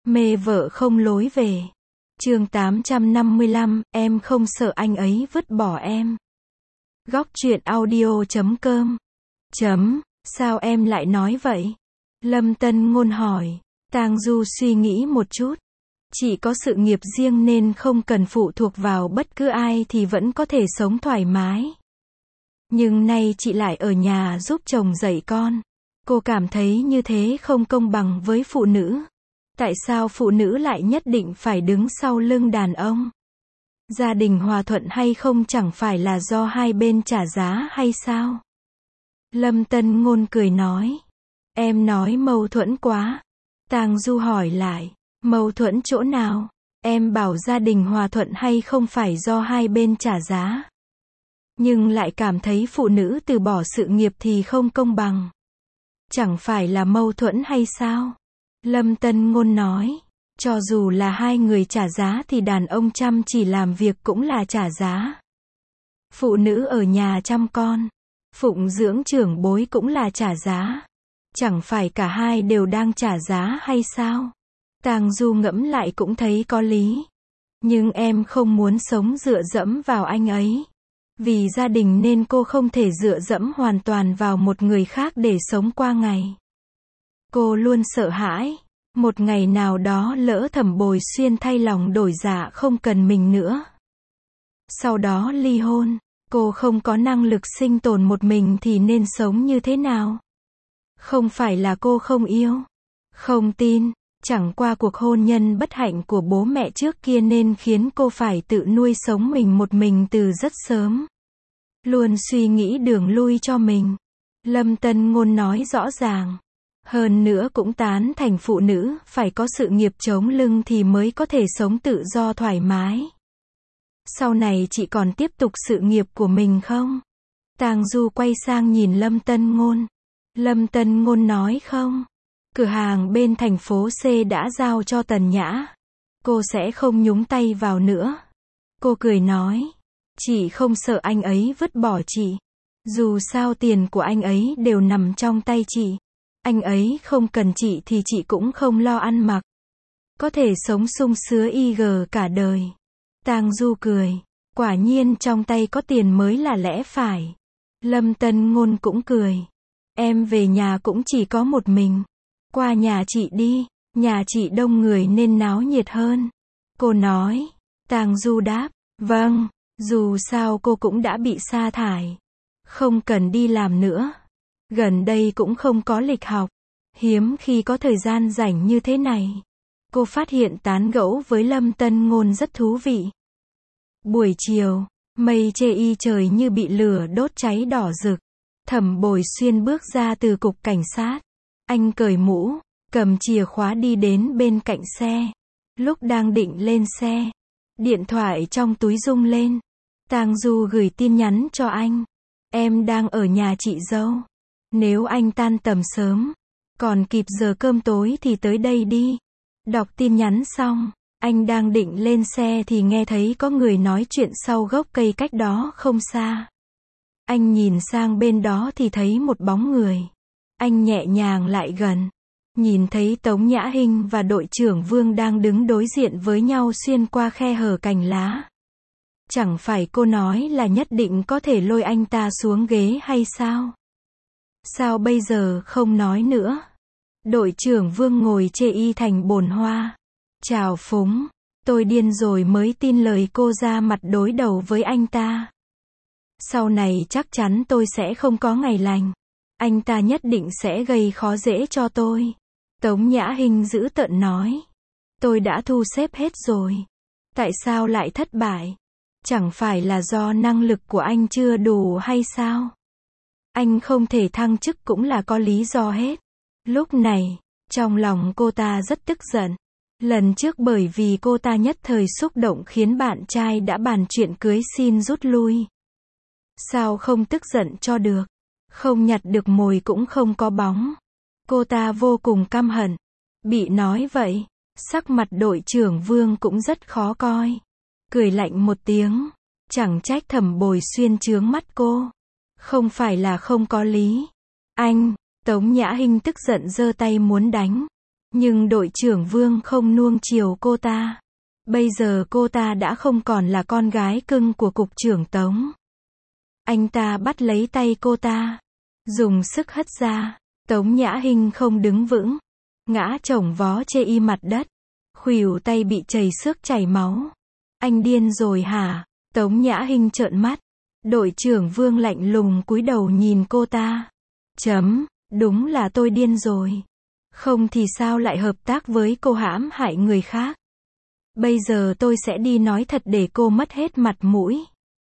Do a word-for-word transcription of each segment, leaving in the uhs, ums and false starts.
Mê vợ không lối về. Chương tám trăm năm mươi lăm, em không sợ anh ấy vứt bỏ em. Góc truyện audio chấm com. Chấm, sao em lại nói vậy? Lâm Tân Ngôn hỏi. Tang Du suy nghĩ một chút. Chị có sự nghiệp riêng nên không cần phụ thuộc vào bất cứ ai thì vẫn có thể sống thoải mái. Nhưng nay chị lại ở nhà giúp chồng dạy con. Cô cảm thấy như thế không công bằng với phụ nữ. Tại sao phụ nữ lại nhất định phải đứng sau lưng đàn ông? Gia đình hòa thuận hay không chẳng phải là do hai bên trả giá hay sao? Lâm Tân Ngôn cười nói. Em nói mâu thuẫn quá. Tang Du hỏi lại. Mâu thuẫn chỗ nào? Em bảo gia đình hòa thuận hay không phải do hai bên trả giá. Nhưng lại cảm thấy phụ nữ từ bỏ sự nghiệp thì không công bằng. Chẳng phải là mâu thuẫn hay sao? Lâm Tân Ngôn nói. Cho dù là hai người trả giá thì đàn ông chăm chỉ làm việc cũng là trả giá. Phụ nữ ở nhà chăm con, phụng dưỡng trưởng bối cũng là trả giá. Chẳng phải cả hai đều đang trả giá hay sao? Tang Du ngẫm lại cũng thấy có lý. Nhưng em không muốn sống dựa dẫm vào anh ấy. Vì gia đình nên cô không thể dựa dẫm hoàn toàn vào một người khác để sống qua ngày. Cô luôn sợ hãi. Một ngày nào đó lỡ Thẩm Bồi Xuyên thay lòng đổi dạ không cần mình nữa. Sau đó ly hôn. Cô không có năng lực sinh tồn một mình thì nên sống như thế nào? Không phải là cô không yêu. Không tin. Chẳng qua cuộc hôn nhân bất hạnh của bố mẹ trước kia nên khiến cô phải tự nuôi sống mình một mình từ rất sớm. Luôn suy nghĩ đường lui cho mình. Lâm Tân Ngôn nói rõ ràng. Hơn nữa cũng tán thành phụ nữ phải có sự nghiệp chống lưng thì mới có thể sống tự do thoải mái. Sau này chị còn tiếp tục sự nghiệp của mình không? Tang Du quay sang nhìn Lâm Tân Ngôn. Lâm Tân Ngôn nói không. Cửa hàng bên thành phố C đã giao cho Tần Nhã. Cô sẽ không nhúng tay vào nữa. Cô cười nói. Chị không sợ anh ấy vứt bỏ chị. Dù sao tiền của anh ấy đều nằm trong tay chị. Anh ấy không cần chị thì chị cũng không lo ăn mặc. Có thể sống sung sướng y gờ cả đời. Tang Du cười. Quả nhiên trong tay có tiền mới là lẽ phải. Lâm Tân Ngôn cũng cười. Em về nhà cũng chỉ có một mình. Qua nhà chị đi. Nhà chị đông người nên náo nhiệt hơn. Cô nói. Tang Du đáp. Vâng. Dù sao cô cũng đã bị sa thải. Không cần đi làm nữa. Gần đây cũng không có lịch học. Hiếm khi có thời gian rảnh như thế này. Cô phát hiện tán gẫu với Lâm Tân Ngôn rất thú vị. Buổi chiều, mây chê y trời như bị lửa đốt cháy đỏ rực. Thẩm Bồi Xuyên bước ra từ cục cảnh sát. Anh cởi mũ, cầm chìa khóa đi đến bên cạnh xe. Lúc đang định lên xe, điện thoại trong túi rung lên. Tang Du gửi tin nhắn cho anh. Em đang ở nhà chị dâu. Nếu anh tan tầm sớm, còn kịp giờ cơm tối thì tới đây đi. Đọc tin nhắn xong, anh đang định lên xe thì nghe thấy có người nói chuyện sau gốc cây cách đó không xa. Anh nhìn sang bên đó thì thấy một bóng người. Anh nhẹ nhàng lại gần. Nhìn thấy Tống Nhã Hinh và đội trưởng Vương đang đứng đối diện với nhau xuyên qua khe hở cành lá. Chẳng phải cô nói là nhất định có thể lôi anh ta xuống ghế hay sao? Sao bây giờ không nói nữa? Đội trưởng Vương ngồi chê y thành bồn hoa. Chào phúng. Tôi điên rồi mới tin lời cô ra mặt đối đầu với anh ta. Sau này chắc chắn tôi sẽ không có ngày lành. Anh ta nhất định sẽ gây khó dễ cho tôi. Tống Nhã Hinh dữ tợn nói. Tôi đã thu xếp hết rồi. Tại sao lại thất bại? Chẳng phải là do năng lực của anh chưa đủ hay sao? Anh không thể thăng chức cũng là có lý do hết. Lúc này, trong lòng cô ta rất tức giận. Lần trước bởi vì cô ta nhất thời xúc động khiến bạn trai đã bàn chuyện cưới xin rút lui. Sao không tức giận cho được? Không nhặt được mồi cũng không có bóng. Cô ta vô cùng căm hận. Bị nói vậy, sắc mặt đội trưởng Vương cũng rất khó coi. Cười lạnh một tiếng. Chẳng trách Thẩm Bồi Xuyên chướng mắt cô. Không phải là không có lý. Anh, Tống Nhã Hinh tức giận giơ tay muốn đánh. Nhưng đội trưởng Vương không nuông chiều cô ta. Bây giờ cô ta đã không còn là con gái cưng của cục trưởng Tống. Anh ta bắt lấy tay cô ta, dùng sức hất ra. Tống Nhã Hinh không đứng vững, ngã chồng vó chê y mặt đất, khuỷu tay bị chảy xước chảy máu. Anh điên rồi hả? Tống Nhã Hinh trợn mắt. Đội trưởng Vương lạnh lùng cúi đầu nhìn cô ta. Chấm, đúng là tôi điên rồi. Không thì sao lại hợp tác với cô hãm hại người khác. Bây giờ tôi sẽ đi nói thật để cô mất hết mặt mũi.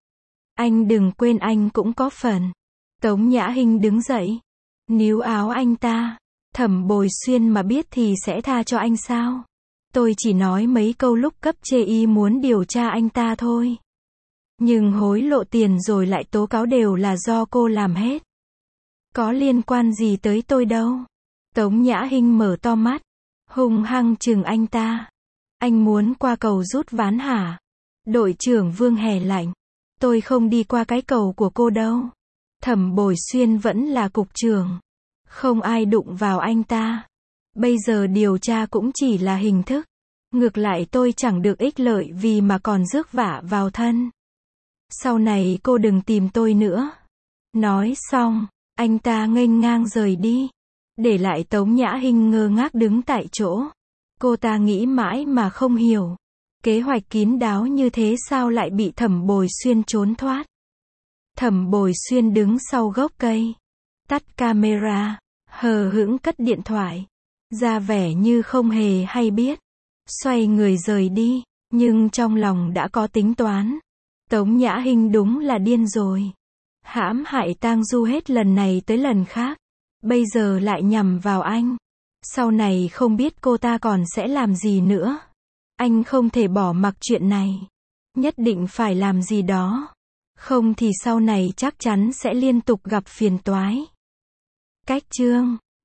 Anh đừng quên anh cũng có phần. Tống Nhã Hinh đứng dậy, níu áo anh ta. Thẩm Bồi Xuyên mà biết thì sẽ tha cho anh sao? Tôi chỉ nói mấy câu lúc cấp chê y muốn điều tra anh ta thôi. Nhưng hối lộ tiền rồi lại tố cáo đều là do cô làm hết. Có liên quan gì tới tôi đâu. Tống Nhã Hinh mở to mắt, hung hăng chừng anh ta. Anh muốn qua cầu rút ván hả? Đội trưởng Vương hè lạnh. Tôi không đi qua cái cầu của cô đâu. Thẩm Bồi Xuyên vẫn là cục trưởng. Không ai đụng vào anh ta. Bây giờ điều tra cũng chỉ là hình thức. Ngược lại tôi chẳng được ích lợi vì mà còn rước vả vào thân. Sau này cô đừng tìm tôi nữa. Nói xong, anh ta nghênh ngang rời đi. Để lại Tống Nhã Hinh ngơ ngác đứng tại chỗ. Cô ta nghĩ mãi mà không hiểu. Kế hoạch kín đáo như thế sao lại bị Thẩm Bồi Xuyên trốn thoát. Thẩm Bồi Xuyên đứng sau gốc cây. Tắt camera. Hờ hững cất điện thoại. Ra vẻ như không hề hay biết. Xoay người rời đi. Nhưng trong lòng đã có tính toán. Tống Nhã Hinh đúng là điên rồi. Hãm hại Tang Du hết lần này tới lần khác. Bây giờ lại nhằm vào anh. Sau này không biết cô ta còn sẽ làm gì nữa. Anh không thể bỏ mặc chuyện này. Nhất định phải làm gì đó. Không thì sau này chắc chắn sẽ liên tục gặp phiền toái. Cách chương